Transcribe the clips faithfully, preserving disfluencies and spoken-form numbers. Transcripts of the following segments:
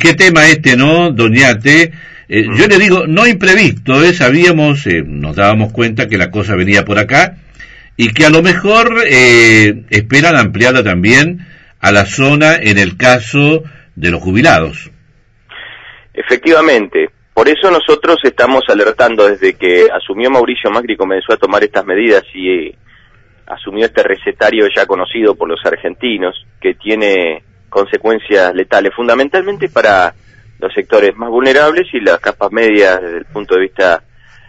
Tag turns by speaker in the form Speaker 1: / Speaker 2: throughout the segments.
Speaker 1: Qué tema este, ¿no, Doñate? Eh, mm. Yo le digo, no imprevisto, ¿eh? Sabíamos, eh, nos dábamos cuenta que la cosa venía por acá y que a lo mejor eh, esperan ampliarla también a la zona en el caso de los jubilados.
Speaker 2: Efectivamente, por eso nosotros estamos alertando desde que asumió Mauricio Macri y comenzó a tomar estas medidas y eh, asumió este recetario ya conocido por los argentinos, que tiene consecuencias letales, fundamentalmente para los sectores más vulnerables y las capas medias desde el punto de vista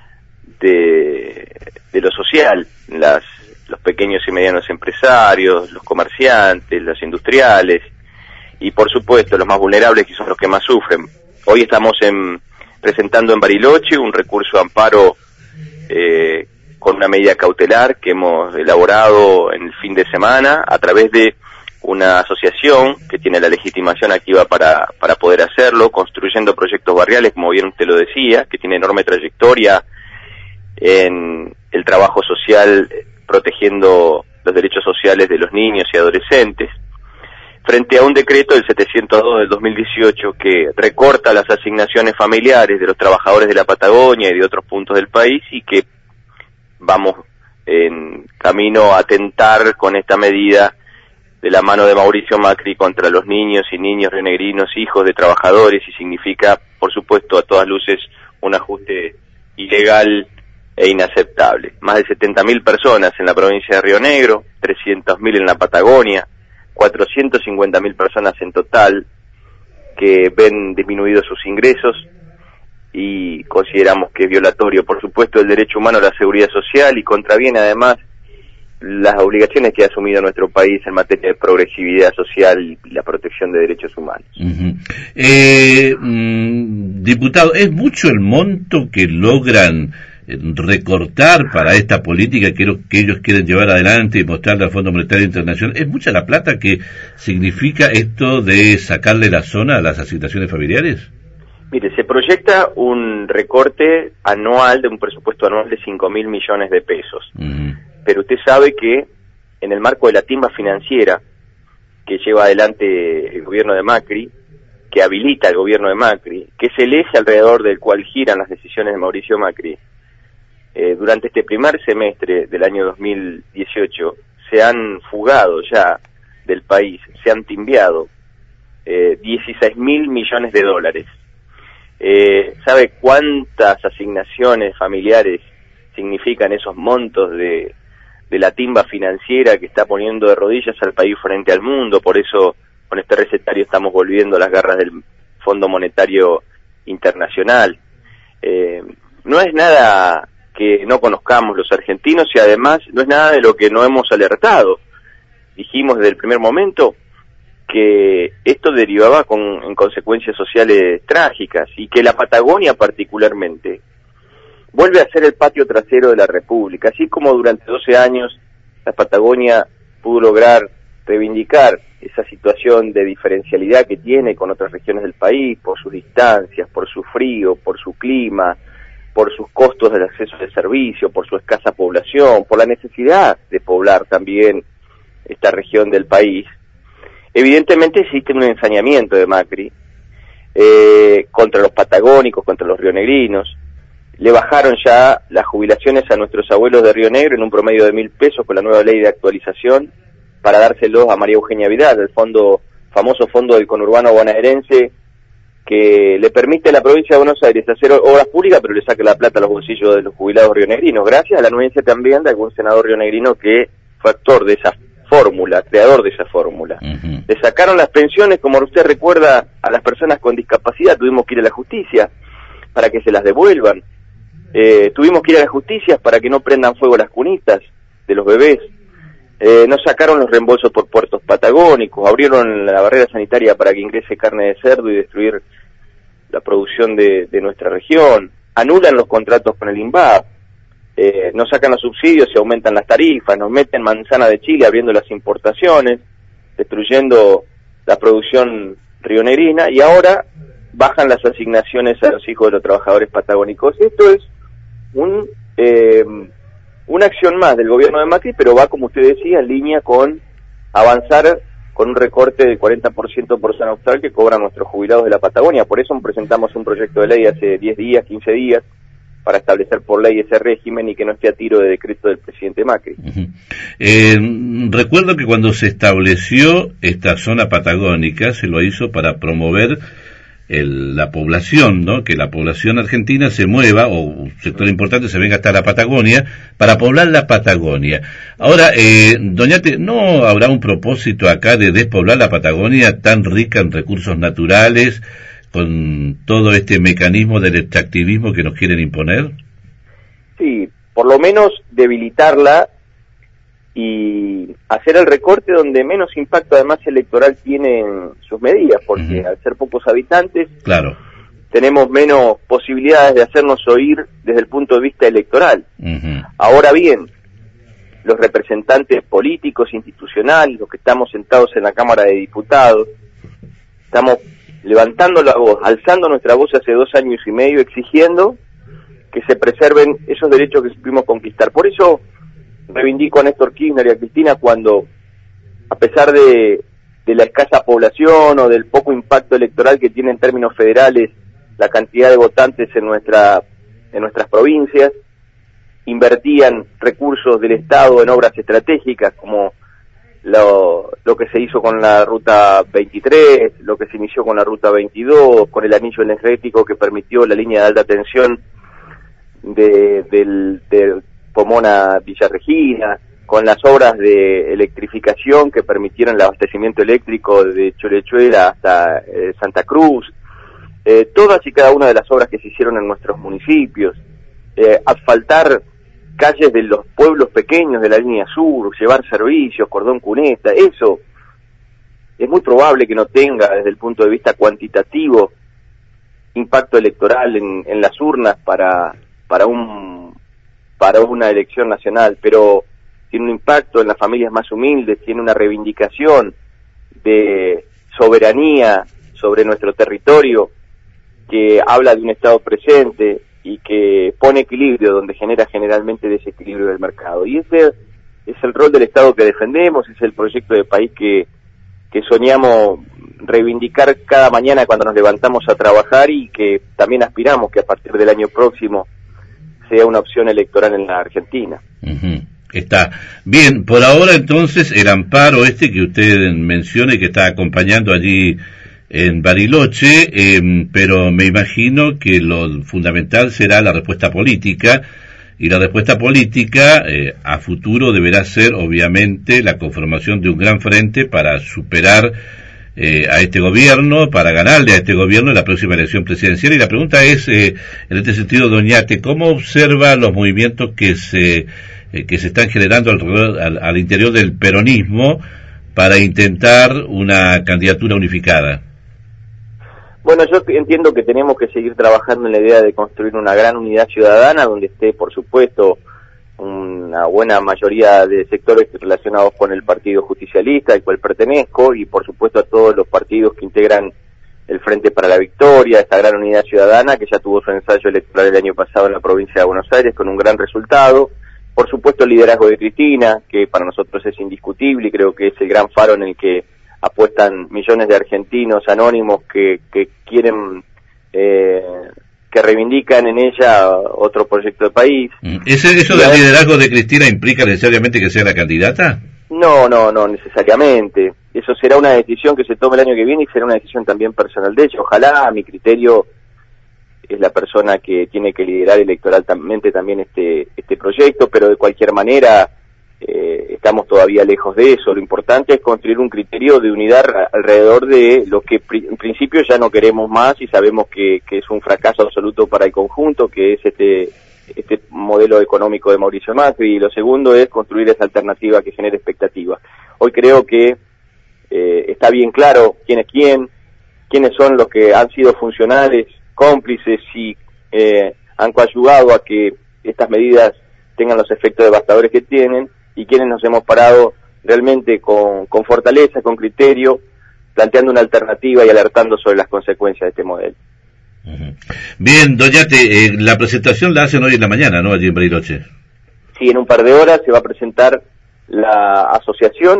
Speaker 2: de, de lo social, las, los pequeños y medianos empresarios, los comerciantes, los industriales y por supuesto los más vulnerables, que son los que más sufren. Hoy estamos en, presentando en Bariloche un recurso de amparo eh, con una medida cautelar que hemos elaborado en el fin de semana a través de una asociación que tiene la legitimación activa para, para poder hacerlo, construyendo proyectos barriales, como bien usted lo decía, que tiene enorme trayectoria en el trabajo social, protegiendo los derechos sociales de los niños y adolescentes, frente a un decreto del setecientos dos del dos mil dieciocho que recorta las asignaciones familiares de los trabajadores de la Patagonia y de otros puntos del país y que vamos en camino a atentar con esta medida de la mano de Mauricio Macri contra los niños y niños rionegrinos, hijos de trabajadores, y significa, por supuesto, a todas luces, un ajuste ilegal e inaceptable. Más de setenta mil personas en la provincia de Río Negro, trescientos mil en la Patagonia, cuatrocientas cincuenta mil personas en total que ven disminuidos sus ingresos y consideramos que es violatorio, por supuesto, el derecho humano a la seguridad social y contraviene además las obligaciones que ha asumido nuestro país en materia de progresividad social y la protección de derechos humanos.
Speaker 1: Uh-huh. eh, mm, diputado, ¿es mucho el monto que logran recortar para esta política que, que ellos quieren llevar adelante y mostrarle al Fondo Monetario Internacional? ¿Es mucha la plata que significa esto de sacarle la zona a las asignaciones familiares?
Speaker 2: Mire, se proyecta un recorte anual de un presupuesto anual de cinco mil millones de pesos. Uh-huh. Pero usted sabe que en el marco de la timba financiera que lleva adelante el gobierno de Macri, que habilita el gobierno de Macri, que es el eje alrededor del cual giran las decisiones de Mauricio Macri, eh, durante este primer semestre del año dos mil dieciocho se han fugado ya del país, se han timbiado eh, dieciséis mil millones de dólares. Eh, ¿Sabe cuántas asignaciones familiares significan esos montos de de la timba financiera que está poniendo de rodillas al país frente al mundo? Por eso con este recetario estamos volviendo a las garras del Fondo Monetario Internacional. Eh, no es nada que no conozcamos los argentinos y además no es nada de lo que no hemos alertado. Dijimos desde el primer momento que esto derivaba con, en consecuencias sociales trágicas y que la Patagonia particularmente vuelve a ser el patio trasero de la República, así como durante doce años la Patagonia pudo lograr reivindicar esa situación de diferencialidad que tiene con otras regiones del país, por sus distancias, por su frío, por su clima, por sus costos del acceso al servicio, por su escasa población, por la necesidad de poblar también esta región del país. Evidentemente existe un ensañamiento de Macri eh, contra los patagónicos, contra los rionegrinos. Le bajaron ya las jubilaciones a nuestros abuelos de Río Negro en un promedio de mil pesos con la nueva ley de actualización para dárselos a María Eugenia Vidal, el fondo, famoso fondo del conurbano bonaerense, que le permite a la provincia de Buenos Aires hacer obras públicas, pero le saca la plata a los bolsillos de los jubilados rionegrinos, gracias a la anuencia también de algún senador rionegrino que fue actor de esa fórmula, creador de esa fórmula. Uh-huh. Le sacaron las pensiones, como usted recuerda, a las personas con discapacidad, tuvimos que ir a la justicia para que se las devuelvan. Eh, tuvimos que ir a la justicia para que no prendan fuego las cunitas de los bebés. Eh, nos sacaron los reembolsos por puertos patagónicos, abrieron la barrera sanitaria para que ingrese carne de cerdo y destruir la producción de, de nuestra región. Anulan los contratos con el INVAP, eh, nos sacan los subsidios y aumentan las tarifas, nos meten manzana de Chile abriendo las importaciones, destruyendo la producción rionegrina, y ahora bajan las asignaciones a los hijos de los trabajadores patagónicos. Esto es un eh, una acción más del gobierno de Macri, pero va, como usted decía, en línea con avanzar con un recorte del cuarenta por ciento por zona austral que cobran nuestros jubilados de la Patagonia. Por eso presentamos un proyecto de ley hace diez días, quince días, para establecer por ley ese régimen y que no esté a tiro de decreto del presidente Macri.
Speaker 1: Uh-huh. Eh, recuerdo que cuando se estableció esta zona patagónica se lo hizo para promover el, la población, ¿no? Que la población argentina se mueva, o un sector importante se venga hasta la Patagonia, para poblar la Patagonia. Ahora, eh, Doñate, ¿no habrá un propósito acá de despoblar la Patagonia tan rica en recursos naturales, con todo este mecanismo del extractivismo que nos quieren imponer?
Speaker 2: Sí, por lo menos debilitarla y hacer el recorte donde menos impacto además electoral tienen sus medidas, porque uh-huh. al ser pocos habitantes,
Speaker 1: claro,
Speaker 2: tenemos menos posibilidades de hacernos oír desde el punto de vista electoral.
Speaker 1: Uh-huh.
Speaker 2: Ahora bien, los representantes políticos, institucionales, los que estamos sentados en la Cámara de Diputados, estamos levantando la voz, alzando nuestra voz hace dos años y medio, exigiendo que se preserven esos derechos que supimos conquistar. Por eso reivindico a Néstor Kirchner y a Cristina cuando, a pesar de, de la escasa población o del poco impacto electoral que tiene en términos federales la cantidad de votantes en nuestra en nuestras provincias, invertían recursos del Estado en obras estratégicas como Lo, lo que se hizo con la ruta veintitrés, lo que se inició con la ruta veintidós, con el anillo energético que permitió la línea de alta tensión de, del, de Pomona a Villa Regina, con las obras de electrificación que permitieron el abastecimiento eléctrico de Cholechuela hasta eh, Santa Cruz, eh, todas y cada una de las obras que se hicieron en nuestros municipios, eh, asfaltar calles de los pueblos pequeños de la línea sur, llevar servicios, cordón cuneta, eso es muy probable que no tenga desde el punto de vista cuantitativo impacto electoral en, en las urnas para para un para una elección nacional, pero tiene un impacto en las familias más humildes, tiene una reivindicación de soberanía sobre nuestro territorio que habla de un Estado presente y que pone equilibrio donde genera generalmente desequilibrio del mercado. Y ese es el rol del Estado que defendemos, es el proyecto de país que, que soñamos reivindicar cada mañana cuando nos levantamos a trabajar y que también aspiramos que a partir del año próximo sea una opción electoral en la Argentina.
Speaker 1: Uh-huh. Está bien, por ahora entonces el amparo este que usted menciona y que está acompañando allí en Bariloche, eh, pero me imagino que lo fundamental será la respuesta política, y la respuesta política eh, a futuro deberá ser obviamente la conformación de un gran frente para superar eh, a este gobierno, para ganarle a este gobierno en la próxima elección presidencial. Y la pregunta es, eh, en este sentido, Doñate, ¿cómo observa los movimientos que se eh, que se están generando alrededor, al, al interior del peronismo para intentar una candidatura unificada?
Speaker 2: Bueno, yo entiendo que tenemos que seguir trabajando en la idea de construir una gran unidad ciudadana donde esté, por supuesto, una buena mayoría de sectores relacionados con el Partido Justicialista, al cual pertenezco, y por supuesto a todos los partidos que integran el Frente para la Victoria, esta gran unidad ciudadana que ya tuvo su ensayo electoral el año pasado en la provincia de Buenos Aires con un gran resultado. Por supuesto el liderazgo de Cristina, que para nosotros es indiscutible y creo que es el gran faro en el que apuestan millones de argentinos anónimos que, que quieren, eh, que reivindican en ella otro proyecto de país.
Speaker 1: ¿Ese, ¿Eso del liderazgo de Cristina implica necesariamente que sea la candidata?
Speaker 2: No, no, no necesariamente. Eso será una decisión que se tome el año que viene y será una decisión también personal de ella. Ojalá, a mi criterio, es la persona que tiene que liderar electoralmente también este, este proyecto, pero de cualquier manera Eh, estamos todavía lejos de eso. Lo importante es construir un criterio de unidad alrededor de lo que pri- en principio ya no queremos más y sabemos que, que es un fracaso absoluto para el conjunto, que es este este modelo económico de Mauricio Macri, y lo segundo es construir esa alternativa que genere expectativa. Hoy creo que eh, está bien claro quién es quién, quiénes son los que han sido funcionales, cómplices y eh, han coadyuvado a que estas medidas tengan los efectos devastadores que tienen, y quienes nos hemos parado realmente con, con fortaleza, con criterio, planteando una alternativa y alertando sobre las consecuencias de este modelo.
Speaker 1: Uh-huh. Bien, Doñate, eh, la presentación la hacen hoy en la mañana, ¿no?, allí en Bariloche.
Speaker 2: Sí, en un par de horas se va a presentar la asociación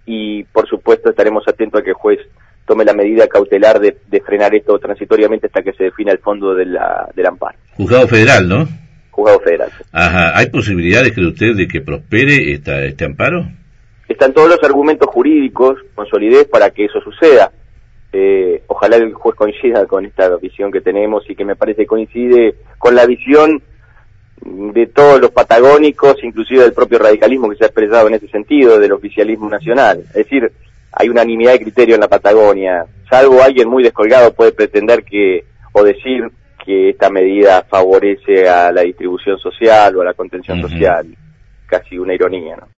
Speaker 2: y por supuesto estaremos atentos a que el juez tome la medida cautelar de, de frenar esto transitoriamente hasta que se defina el fondo de la, del amparo.
Speaker 1: Juzgado federal, ¿no?
Speaker 2: Juzgado federal.
Speaker 1: Ajá. ¿Hay posibilidades, cree usted, de que prospere esta, este amparo?
Speaker 2: Están todos los argumentos jurídicos con solidez para que eso suceda. Eh, ojalá el juez coincida con esta visión que tenemos y que me parece coincide con la visión de todos los patagónicos, inclusive del propio radicalismo que se ha expresado en ese sentido, del oficialismo nacional. Es decir, hay unanimidad de criterio en la Patagonia, salvo alguien muy descolgado puede pretender que, o decir que esta medida favorece a la distribución social o a la contención uh-huh. social, casi una ironía, ¿no?